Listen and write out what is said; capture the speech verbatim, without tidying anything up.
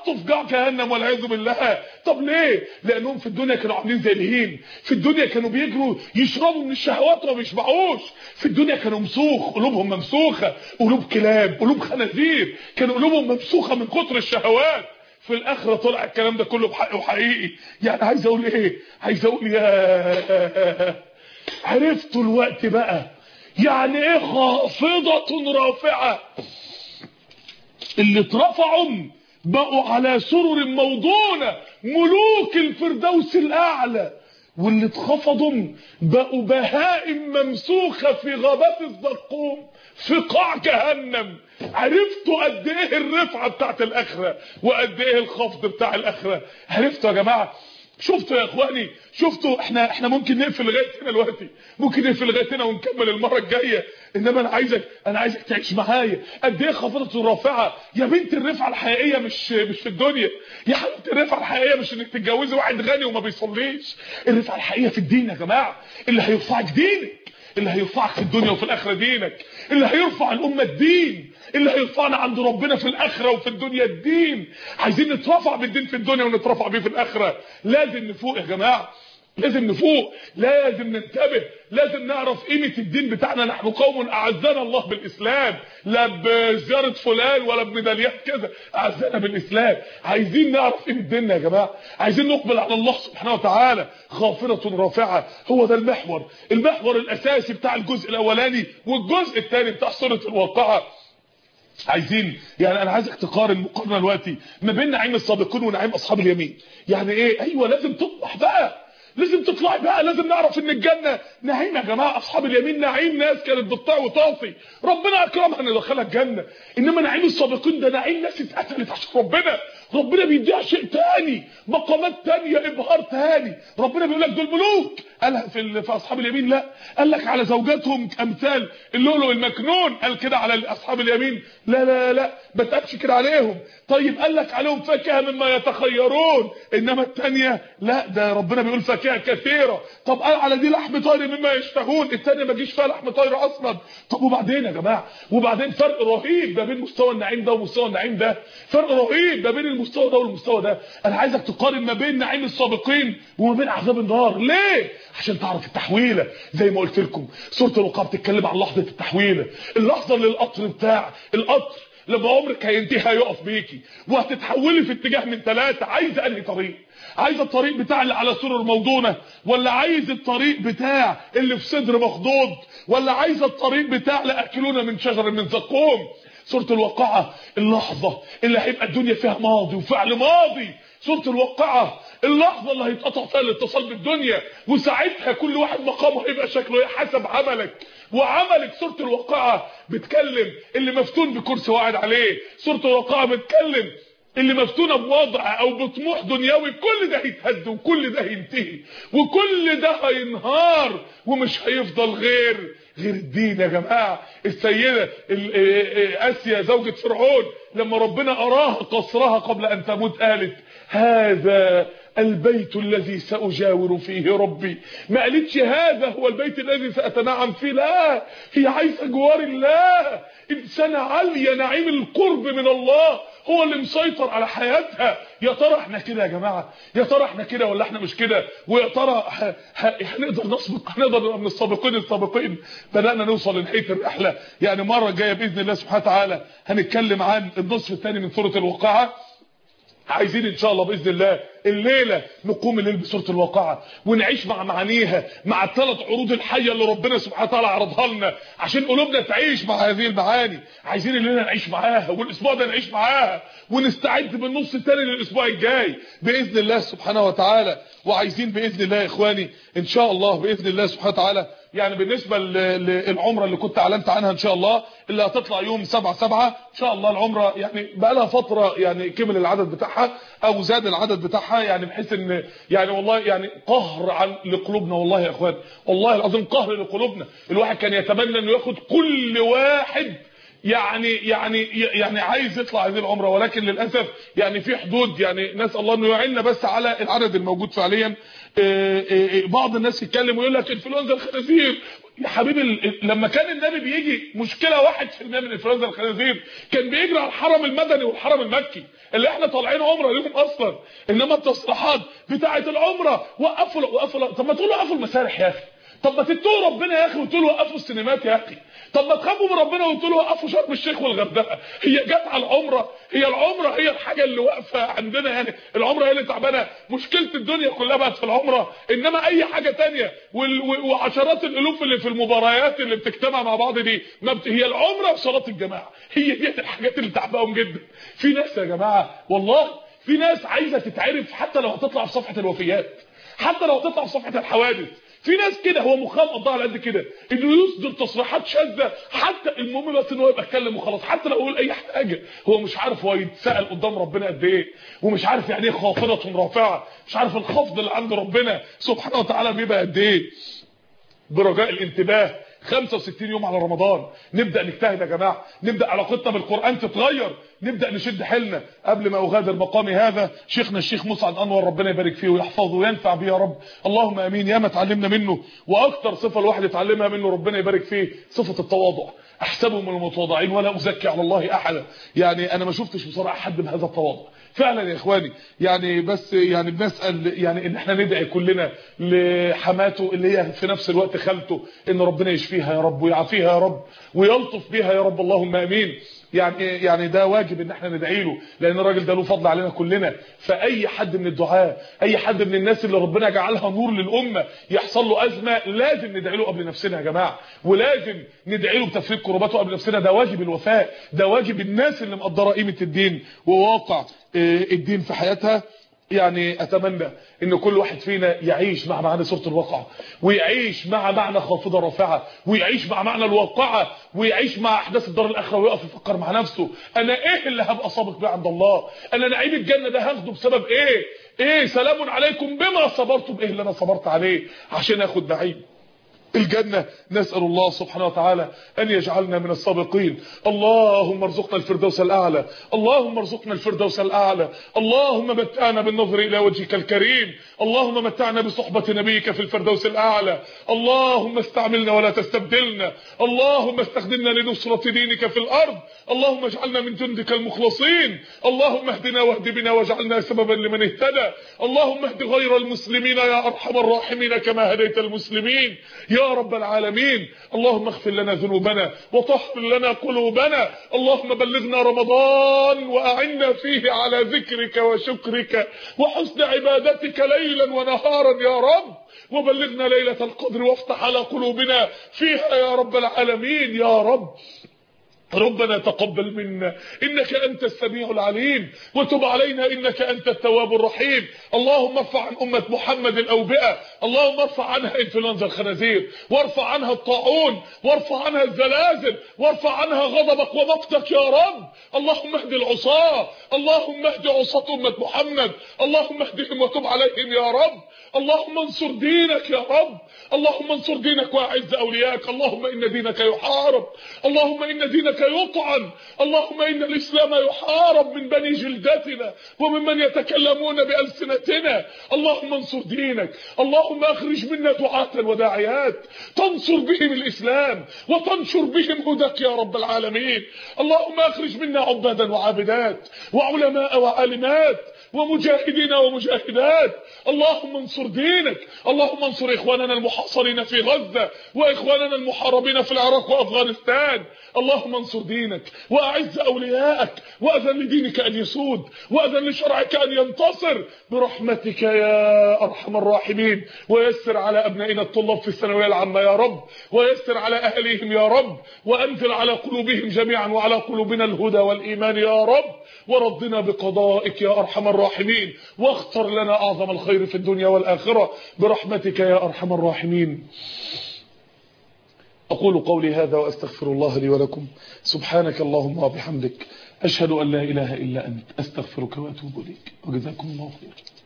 يتحطوا في قاع جهنم والعياذ بالله. طب ليه؟ لانهم في الدنيا كانوا عاملين زي الهيم، في الدنيا كانوا بيجروا يشربوا من الشهوات وما بيشبعوش، في الدنيا كانوا مسوخ، قلوبهم ممسوخه، قلوب كلاب، قلوب خنازير، كانوا قلوبهم ممسوخه من كتر الشهوات. في الاخره طلع الكلام ده كله بحق وحقيقي. يعني عايز اقول ايه؟ عايز اقول يا عرفتوا الوقت بقى يعني ايه خافضة رافعة؟ اللي اترفعوا بقوا على سرر موضونة ملوك الفردوس الاعلى، واللي اتخفضوا بقوا بهائم ممسوخة في غابات الزقوم في قاع جهنم. عرفتوا قد ايه الرفعة بتاعت الاخرة وقد ايه الخفض بتاع الاخرة؟ عرفتوا يا جماعة؟ شفتوا يا اخواني؟ شفتوا؟ احنا احنا ممكن نقفل لغايه هنا دلوقتي، ممكن نقفل لغايه هنا ونكمل المره الجايه، انما انا عايزك انا عايزك تعيش معايا قد ايه خافضة الرافعه. يا بنت الرفعه الحقيقيه مش مش في الدنيا، يا حبيبتي الرفعه الحقيقيه مش انك تتجوزي واحد غني وما بيصليش، الرفعه الحقيقيه في الدين يا جماعه. اللي هيرفعك دينك، اللي هيرفعك في الدنيا وفي الاخره دينك، اللي هيرفع الامه الدين، اللي هيرفعنا عند ربنا في الاخره وفي الدنيا الدين. عايزين نترفع بالدين في الدنيا ونترفع بيه في الاخره. لازم نفوق يا جماعه، لازم نفوق، لازم ننتبه، لازم نعرف قيمه الدين بتاعنا. نحن قوم اعزنا الله بالاسلام، لا بزياره فلان ولا بميداليات كذا، اعزنا بالاسلام. عايزين نعرف قيمه ديننا يا جماعه، عايزين نقبل على الله سبحانه وتعالى. خافضة رافعه هو ده المحور، المحور الاساسي بتاع الجزء الاولاني والجزء الثاني بتاع سوره الواقعه. عايزين يعني انا عايزك تقارن مقارنه دلوقتي ما بين نعيم السابقين ونعيم اصحاب اليمين. يعني ايه؟ ايوه لازم تطمح بقى، لازم تطلعي بقى، لازم نعرف ان الجنه نعيم يا جماعه. اصحاب اليمين نعيم ناس كانت بتطيع وتعصي، ربنا اكرمها ان يدخلها الجنه. انما نعيم السابقين ده نعيم ناس اتقتلت عشان ربنا، ربنا بيديها شيء تاني، مقامات تانيه، ابهار تاني. ربنا بيقول لك دول ملوك، قالها في في اصحاب اليمين؟ لا. قال لك على زوجاتهم امثال اللؤلؤ المكنون، قال كده على اصحاب اليمين؟ لا لا لا ما تقابش كده عليهم. طيب قال لك عليهم فاكهه مما يتخيرون، انما الثانيه لا، ده ربنا بيقول فاكهه كثيره. طب قال على دي لحم طير مما يشتهون، الثانيه ما جيش فيها لحم طير اصلا. طب وبعدين يا جماعه؟ وبعدين فرق رهيب ما بين مستوى النعيم ده ومستوى النعيم ده، فرق رهيب ما بين المستوى ده والمستوى ده. انا عايزك تقارن ما بين نعيم السابقين وما بين عذاب النار. ليه؟ عشان تعرف التحويله. زي ما قلت لكم سوره الوقاعه بتتكلم عن لحظه التحويله، اللحظه اللي القطر بتاع القطر لما عمرك هينتهي هيقف بيكي وهتتحولي في اتجاه من ثلاثه. عايزه انهي طريق؟ عايزه الطريق بتاع اللي على سرر موضونه، ولا عايز الطريق بتاع اللي في صدر مخضوض، ولا عايزه الطريق بتاع لاكلون من شجر من زقوم؟ سوره الواقعه اللحظه اللي هيبقى الدنيا فيها ماضي وفعل ماضي. سوره الواقعه اللحظه اللي هيتقطع فيها الاتصال بالدنيا، وساعتها كل واحد مقامه هيبقى شكله حسب عملك وعملك. سوره الواقعه بتكلم اللي مفتون بكرسي وقاعد عليه، سوره الواقعه بتكلم اللي مفتونه بوضع او بطموح دنيوي. كل ده هيتهد وكل ده هينتهي وكل ده هينهار ومش هيفضل غير غير الدين يا جماعه. السيده اسيا زوجة فرعون لما ربنا اراها قصرها قبل ان تموت قالت هذا البيت الذي سأجاور فيه ربي. ما قالتش هذا هو البيت الذي سأتنعم فيه، لا، هي عايزه جوار الله. انسانه عاليه، نعيم القرب من الله هو اللي مسيطر على حياتها. يا ترى احنا كده يا جماعه؟ يا ترى احنا كده ولا احنا مش كده؟ ويا ترى هنقدر نسبق، هنقدر نبقى من السابقين السابقين؟ بدانا نوصل لنهايه الرحله. يعني مره جايه باذن الله سبحانه وتعالى هنتكلم عن النصف الثاني من سوره الواقعه. عايزين ان شاء الله باذن الله الليله نقوم الليل بسوره الواقعه ونعيش مع معانيها، مع الثلاث عروض الحيه اللي ربنا سبحانه وتعالى عرضها لنا عشان قلوبنا تعيش مع هذه المعاني. عايزين الليله نعيش معاها والاسبوع ده نعيش معاها ونستعد بالنص الثاني للاسبوع الجاي باذن الله سبحانه وتعالى. وعايزين باذن الله يا اخواني ان شاء الله باذن الله سبحانه وتعالى يعني بالنسبه للعمره اللي كنت اعلنت عنها ان شاء الله اللي هتطلع يوم سبعة سبعة ان شاء الله. العمره يعني بقى لها فتره يعني كمل العدد بتاعها او زاد العدد بتاعها، يعني بحيث ان يعني والله يعني قهر عن لقلوبنا والله يا اخوان، والله العظيم قهر لقلوبنا. الواحد كان يتمنى انه ياخد كل واحد يعني يعني يعني عايز يطلع هذه العمره، ولكن للاسف يعني في حدود، يعني نسال الله انه يعيننا بس على العدد الموجود فعليا. بعض الناس يتكلم ويقول لك انفلونزا الخنازير، يا حبيبي لما كان النبي بيجي مشكله واحد في المية من انفلونزا الخنازير كان بيجري على الحرم المدني والحرم المكي اللي احنا طالعين عمره ليهم اصلا. انما التصريحات بتاعه العمره وقفوا وقفوا. طب ما تقولوا وقفوا المسارح يا اخي، طب ما تتقوا ربنا يا اخي وتقولوا وقفوا السينمات يا اخي، طب ما تخافوا من ربنا وتقولوا وقفوا شرم الشيخ والغردقه. هي جت على العمره؟ هي العمره هي الحاجه اللي واقفه عندنا يعني؟ العمره هي اللي تعبانه؟ مشكله الدنيا كلها بقت في العمره. انما اي حاجه تانية وعشرات الالوف اللي في المباريات اللي بتجتمع مع بعض دي ما بت... هي العمره وصلاه الجماعه هي دي الحاجات اللي تعباهم جدا. في ناس يا جماعه والله في ناس عايزه تتعرف حتى لو هتطلع في صفحه الوفيات، حتى لو هتطلع في صفحه الحوادث. في ناس كده هو مخام قضاها على قد كده انه يصدر تصريحات شاذه، حتى المهم بس ان هو يبقى اتكلم وخلاص، حتى لو يقول اي حاجه هو مش عارف هو يتسال قدام ربنا قد ايه، ومش عارف يعني ايه خافضه رافعه، مش عارف الخفض اللي عند ربنا سبحانه وتعالى بيبقى قد ايه. برجاء الانتباه، خمسة وستين يوم على رمضان، نبدا نجتهد يا جماعه، نبدا علاقتنا بالقران تتغير، نبدا نشد حيلنا. قبل ما اغادر مقامي هذا، شيخنا الشيخ مسعد انور ربنا يبارك فيه ويحفظه وينفع بيه يا رب، اللهم امين. ياما اتعلمنا منه، واكثر صفه الواحد اتعلمها منه ربنا يبارك فيه صفه التواضع. احسبهم من المتواضعين ولا ازكي على الله احدا. يعني انا ما شفتش بصراحه حد بهذا التواضع فعلا يا اخواني. يعني بس يعني بنسال يعني ان احنا ندعي كلنا لحماته اللي هي في نفس الوقت خالته، ان ربنا يشفيها يا رب ويعافيها يا رب ويلطف بها يا رب، اللهم امين. يعني يعني ده واجب ان احنا ندعي له، لان الراجل ده له فضل علينا كلنا. فاي حد من الدعاء، اي حد من الناس اللي ربنا جعلها نور للامه يحصل له ازمه، لازم ندعي له قبل نفسنا يا جماعه، ولازم ندعي له بتفريج كرباته قبل نفسنا. ده واجب الوفاء، ده واجب الناس اللي مقدره قيمه الدين وواقع الدين في حياتها. يعني اتمنى ان كل واحد فينا يعيش مع معنى سوره الواقعه، ويعيش مع معنى خافضه رافعه، ويعيش مع معنى الواقعه، ويعيش مع احداث الدار الاخره، ويقف يفكر مع نفسه انا ايه اللي هبقى سابق بيه عند الله؟ انا نعيم الجنه ده هاخده بسبب ايه؟ ايه سلام عليكم بما صبرتم، ايه اللي انا صبرت عليه عشان اخد نعيم الجنة؟ نسأل الله سبحانه وتعالى أن يجعلنا من السابقين. اللهم ارزقنا الفردوس الأعلى، اللهم ارزقنا الفردوس الأعلى، اللهم متعنا بالنظر إلى وجهك الكريم، اللهم متعنا بصحبة نبيك في الفردوس الأعلى، اللهم استعملنا ولا تستبدلنا، اللهم استخدمنا لنصرة دينك في الأرض، اللهم اجعلنا من جندك المخلصين، اللهم اهدنا واهد بنا واجعلنا سببا لمن اهتدى، اللهم اهد غير المسلمين يا أرحم الراحمين كما هديت المسلمين يا رب العالمين. اللهم اغفر لنا ذنوبنا وطهر لنا قلوبنا، اللهم بلغنا رمضان وأعنا فيه على ذكرك وشكرك وحسن عبادتك ليلا ونهارا يا رب، وبلغنا ليلة القدر وافتح على قلوبنا فيها يا رب العالمين يا رب. ربنا تقبل منا انك انت السميع العليم، وتب علينا انك انت التواب الرحيم. اللهم ارفع عن امه محمد الاوبئه، اللهم ارفع عنها انفلونزا الخنازير، وارفع عنها الطاعون، وارفع عنها الزلازل، وارفع عنها غضبك ومقتك يا رب. اللهم اهد العصاه، اللهم اهد عصاه امه محمد، اللهم اهدهم وتب عليهم يا رب. اللهم انصر دينك يا رب، اللهم انصر دينك واعز اولياءك. اللهم ان دينك يحارب، اللهم ان دينك يطعن، اللهم ان الاسلام يحارب من بني جلدتنا وممن يتكلمون بألسنتنا. اللهم انصر دينك، اللهم اخرج منا دعاة وداعيات تنصر بهم الاسلام وتنشر بهم هداك يا رب العالمين. اللهم اخرج منا عبادا وعابدات وعلماء وعالمات ومجاهدين ومجاهدات. اللهم انصر دينك، اللهم انصر اخواننا المحاصرين في غزة واخواننا المحاربين في العراق وافغانستان. اللهم انصر دينك واعز اولياءك، واذن لدينك ان يسود، واذن لشرعك ان ينتصر برحمتك يا ارحم الراحمين. ويسر على ابنائنا الطلاب في الثانويه العامه يا رب، ويسر على اهليهم يا رب، وانزل على قلوبهم جميعا وعلى قلوبنا الهدى والايمان يا رب. ورضنا بقضائك يا ارحم الراحمين، واختر لنا اعظم الخير في الدنيا والاخره برحمتك يا ارحم الراحمين. أقول قولي هذا وأستغفر الله لي ولكم. سبحانك اللهم وبحمدك، أشهد أن لا إله إلا أنت، أستغفرك وأتوب إليك، وجزاكم الله خير.